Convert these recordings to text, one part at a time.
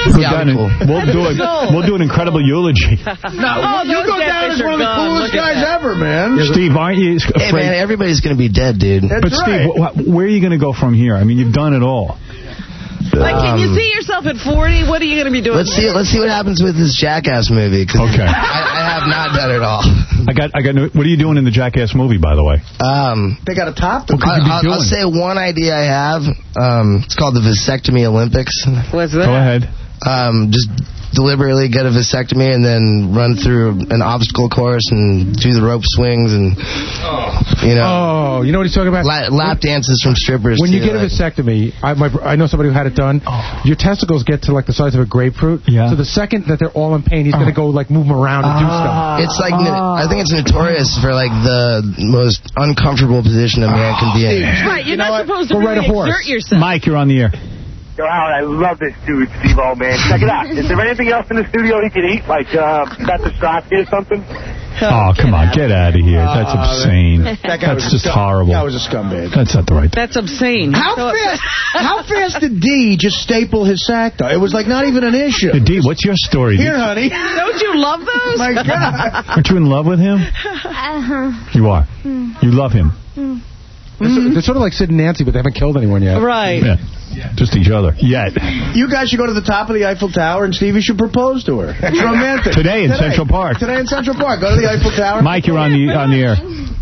We'll do an incredible eulogy. No, you go down as one of the coolest guys ever, man. Steve, aren't you afraid? Hey, man, everybody's going to be dead, dude. But Steve, where are you going to go from here? I mean, you've done it all. Like, can you see yourself at 40? What are you going to be doing? Let's see what happens with this Jackass movie. Okay. I have not done it all. What are you doing in the Jackass movie, by the way? They got to top them. I'll say one idea I have. It's called the Vasectomy Olympics. What's that? Go ahead. Just deliberately get a vasectomy and then run through an obstacle course and do the rope swings and, you know. Oh, you know what he's talking about? Lap dances from strippers. When you get a vasectomy, I know somebody who had it done, your testicles get to like the size of a grapefruit. Yeah. So the second that they're all in pain, he's going to go like move them around and do stuff. It's like, I think it's notorious for like the most uncomfortable position a man can be in. Right, you're not supposed to really exert yourself. Mike, you're on the air. Yo, Howard, I love this dude, Steve-O, man. Check it out. Is there anything else in the studio he can eat? Like, Pastrami or something? Oh, come on. Get out of here. That's obscene. That's just horrible. That was a scumbag. That's not the right thing. That's obscene. How fast did D just staple his sack, though? It was like not even an issue. D, what's your story? Here, honey. Don't you love those? My God. Aren't you in love with him? You are. You love him. They're sort of like Sid and Nancy, but they haven't killed anyone yet. Right. Yeah. Just each other. Yet. You guys should go to the top of the Eiffel Tower, and Stevie should propose to her. It's romantic. Today in Central Park. Today in Central Park. Go to the Eiffel Tower. Mike, you're on the air.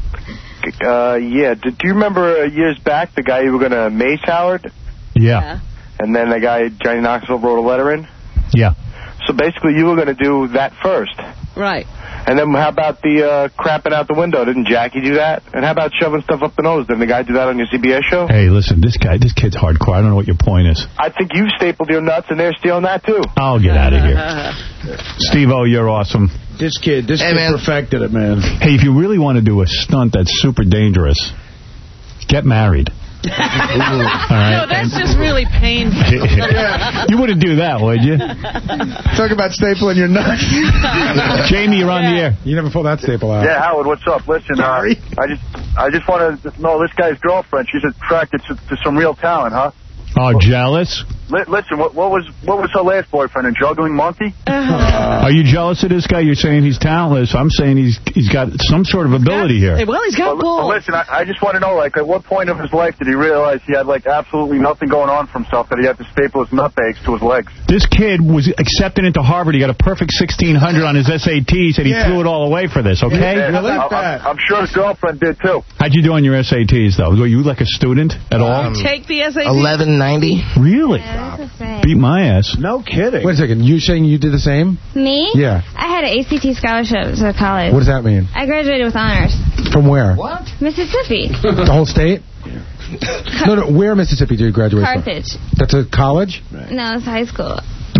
Yeah. Do you remember years back the guy you were going to mace, Howard? Yeah. And then the guy, Johnny Knoxville, wrote a letter in? Yeah. So basically you were going to do that first. Right. And then how about the crapping out the window? Didn't Jackie do that? And how about shoving stuff up the nose? Didn't the guy do that on your CBS show? Hey, listen, this kid's hardcore. I don't know what your point is. I think you stapled your nuts, and they're stealing that, too. I'll get out of here. Steve-O, you're awesome. This kid perfected it, man. Hey, if you really want to do a stunt that's super dangerous, get married. All right. No, that's just really painful. You wouldn't do that, would you? Talk about stapling your nuts. Jamie, you're on the air. You never pull that staple out. Yeah, Howard, what's up? Listen, I just want to know this guy's girlfriend. She's attracted to some real talent, huh? Oh, jealous? Listen, what was her last boyfriend, a juggling monkey? Are you jealous of this guy? You're saying he's talentless. I'm saying he's got some sort of ability here. Well, he's got balls. Listen, I just want to know, like, at what point of his life did he realize he had, like, absolutely nothing going on for himself, that he had to staple his nutbags to his legs? This kid was accepted into Harvard. He got a perfect 1600 on his SATs, and he threw it all away for this, okay? Yeah, I'm sure his girlfriend did, too. How'd you do on your SATs, though? Were you, like, a student at all? Take the SATs? 1190. Really? Beat my ass. No kidding. Wait a second. You saying you did the same? Me? Yeah. I had an ACT scholarship to college. What does that mean? I graduated with honors. From where? What? Mississippi. The whole state? No, where in Mississippi did you graduate Carthage. from? That's a college? No, it's high school.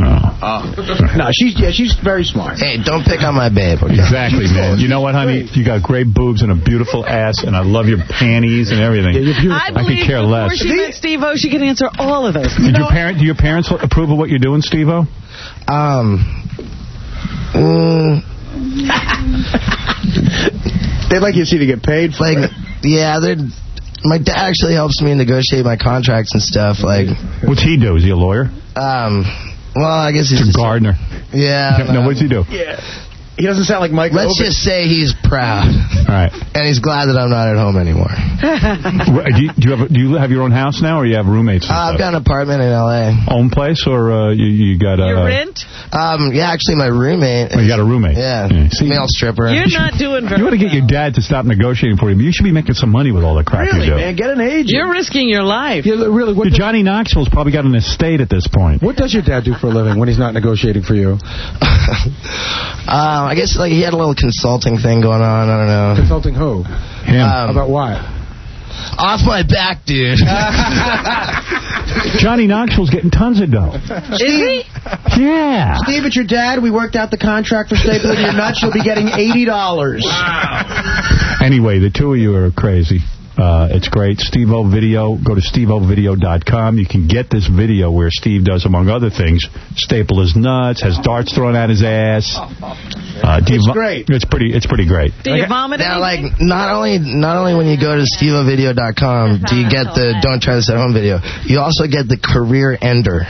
No, she's very smart. Hey, don't pick on my babe. Okay? Exactly, man. You know what, honey? You got great boobs and a beautiful ass, and I love your panties and everything. Yeah, you're beautiful. I could care less. Before she met Steve-O, she could answer all of those. Do your parents approve of what you're doing, Steve-O? They'd like you to see to get paid for it. Yeah, my dad actually helps me negotiate my contracts and stuff. Like, what's he do? Is he a lawyer? Well, I guess he's a gardener. Yeah. No, what's he do? Yeah. He doesn't sound like Mike. Let's just say he's proud. All right. And he's glad that I'm not at home anymore. Do you have your own house now, or you have roommates? I've got an apartment in L.A. Own place, or you got a... Your rent? Yeah, actually, my roommate. Oh, you got a roommate? Yeah. See, male stripper. You're not doing very You ought to get your dad to stop negotiating for you. You should be making some money with all the crap really, you do. Man, get an agent. You're risking your life. Yeah, really. Johnny Knoxville's probably got an estate at this point. What does your dad do for a living when he's not negotiating for you? I guess like he had a little consulting thing going on. I don't know. Consulting who? Him. About what? Off my back, dude. Johnny Knoxville's getting tons of dough. Is he? Yeah. Steve, it's your dad. We worked out the contract for stapling your nuts. You'll be getting $80. Wow. Anyway, the two of you are crazy. It's great. Steve-O Video. Go to steveovideo.com. You can get this video where Steve does, among other things, staple his nuts, has darts thrown at his ass. It's great. It's pretty great. Do you vomit now, like, not only when you go to steveovideo.com do you get the Don't Try This at Home video, you also get the Career Ender.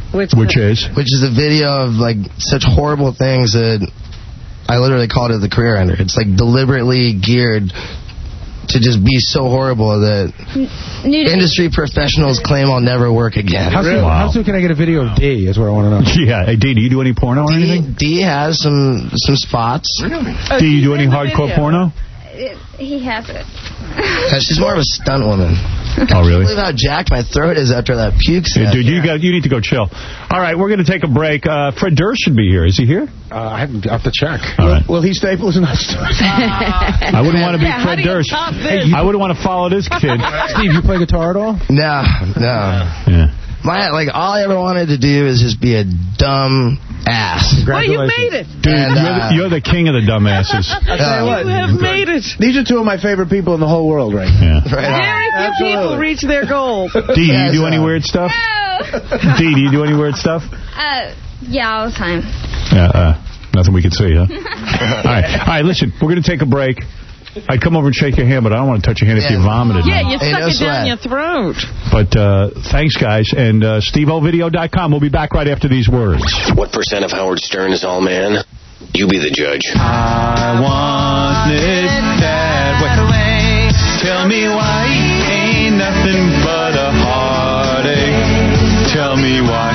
Which is? Which is a video of, like, such horrible things that I literally called it the career ender. It's, like, deliberately geared to just be so horrible that industry professionals claim I'll never work again. How soon can I get a video of D, is what I want to know. Yeah. Hey, D, do you do any porno or anything? D has some spots. Really? Do you do any hardcore porno? He has it. Yeah, she's more of a stunt woman. Oh, really? I can't believe how jacked my throat is after that puke set. Yeah, dude, you need to go chill. All right, we're going to take a break. Fred Durst should be here. Is he here? I have to check. All right. Will he staple his nuts? I wouldn't want to be Fred Durst. I wouldn't want to follow this kid. Steve, you play guitar at all? No. Yeah. All I ever wanted to do is just be a dumb ass. Well, you made it. Dude, you're the king of the dumbasses. I'll tell you what. You have made it. These are two of my favorite people in the whole world right Yeah. now. Right. Very few people reach their goal. D, do you do any weird stuff? No. D, do you do any weird stuff? Yeah, all the time. Nothing we can see, huh? All right, listen, we're going to take a break. I'd come over and shake your hand, but I don't want to touch your hand if you vomited. Yeah, you suck it down your throat. But thanks, guys. And SteveOvideo.com. We'll be back right after these words. What % of Howard Stern is all man? You be the judge. I want it that way. Tell me why ain't nothing but a heartache. Tell me why.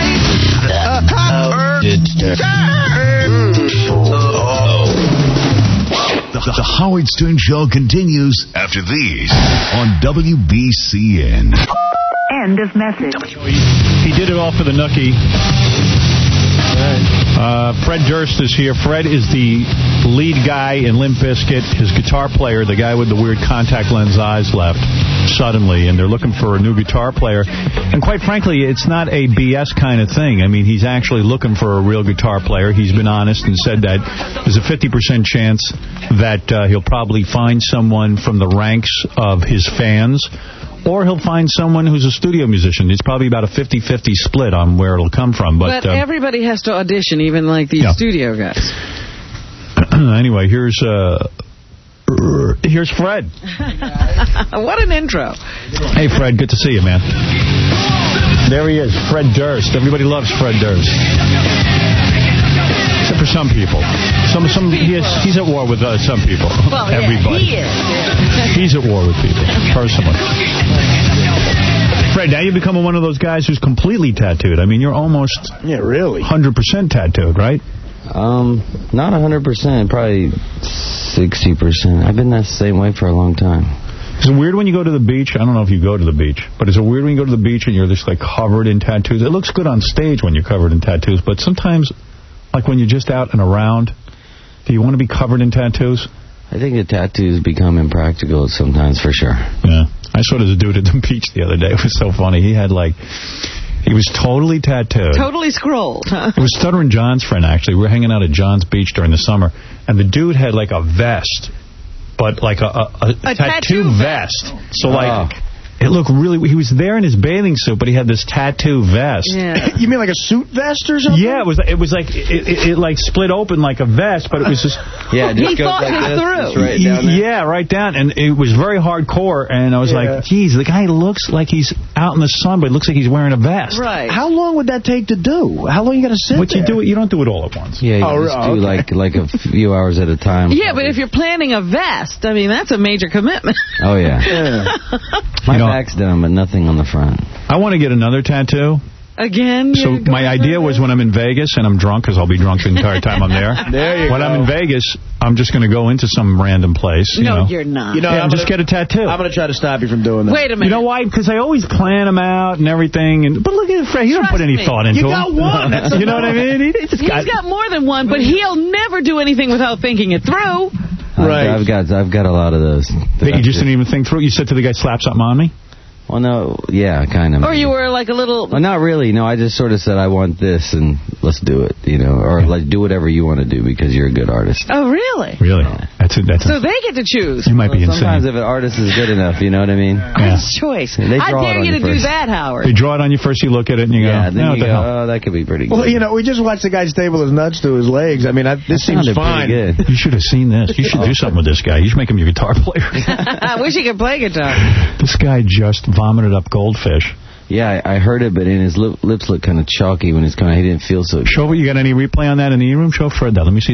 The Howard Stern Show continues after these on WBCN. End of message. He did it all for the nookie. Fred Durst is here. Fred is the lead guy in Limp Bizkit. His guitar player, the guy with the weird contact lens eyes, left suddenly, and they're looking for a new guitar player. And quite frankly, it's not a BS kind of thing. I mean, he's actually looking for a real guitar player. He's been honest and said that there's a 50% chance that he'll probably find someone from the ranks of his fans, or he'll find someone who's a studio musician. It's probably about a 50-50 split on where it'll come from. But everybody has to audition, even like these studio guys. Anyway, here's Fred. What an intro. Hey, Fred, good to see you, man. There he is, Fred Durst. Everybody loves Fred Durst. Except for some people. He's at war with some people. Well, everybody. He is. He's at war with people, personally. Fred, now you've become one of those guys who's completely tattooed. I mean, you're almost 100% tattooed, right? Not 100%, probably 60%. I've been that same way for a long time. Is it weird when you go to the beach? I don't know if you go to the beach, but is it weird when you go to the beach and you're just like covered in tattoos? It looks good on stage when you're covered in tattoos, but sometimes, like when you're just out and around, do you want to be covered in tattoos? I think the tattoos become impractical sometimes, for sure. Yeah. I saw this dude at the beach the other day. It was so funny. He was totally tattooed. Totally scrolled, huh? It was Stuttering John's friend, actually. We were hanging out at John's Beach during the summer, and the dude had like a vest, but like a tattoo vest. So like... It looked really... He was there in his bathing suit, but he had this tattoo vest. Yeah. You mean like a suit vest or something? Yeah, it was like... It like split open like a vest, but it was just... Yeah, it just goes like this. It's right down there. Yeah, right down. And it was very hardcore, and I was like, geez, the guy looks like he's out in the sun, but it looks like he's wearing a vest. Right. How long would that take to do? How long you got to sit there? You don't do it all at once. Yeah, you just do like a few hours at a time. Yeah, but if you're planning a vest, I mean, that's a major commitment. Oh, yeah. My back's done, but nothing on the front. I want to get another tattoo. Again? So my idea was when I'm in Vegas, and I'm drunk, because I'll be drunk the entire time I'm there. When I'm in Vegas, I'm just going to go into some random place. You're not. And just get a tattoo. I'm going to try to stop you from doing that. Wait a minute. You know why? Because I always plan them out and everything. But look at Fred. He don't put any thought into them. You got one. You know what I mean? He's got more than one, but he'll never do anything without thinking it through. Right. I've got a lot of those. That you just didn't even think through? You said to the guy, slap something on me? Well, no, yeah, kind of. Or you were like a little... Well, not really. No, I just sort of said, I want this, and let's do it, or like do whatever you want to do because you're a good artist. Oh, really? Really? Yeah. So they get to choose. You might be insane. Sometimes if an artist is good enough, you know what I mean? Nice choice. They draw I dare you to do that, Howard. They draw it on you first, you look at it, and you go, then you go, that could be pretty good. Well, we just watched the guy staple his nuts to his legs. I mean, this seems fine. Good. You should have seen this. You should do something with this guy. You should make him your guitar player. I wish he could play guitar. This guy just vomited up goldfish. Yeah, I heard it, but his lips looked kind of chalky when it's coming. He didn't feel so good. Show, you got any replay on that in the E-room? Show Fred that. Let me see.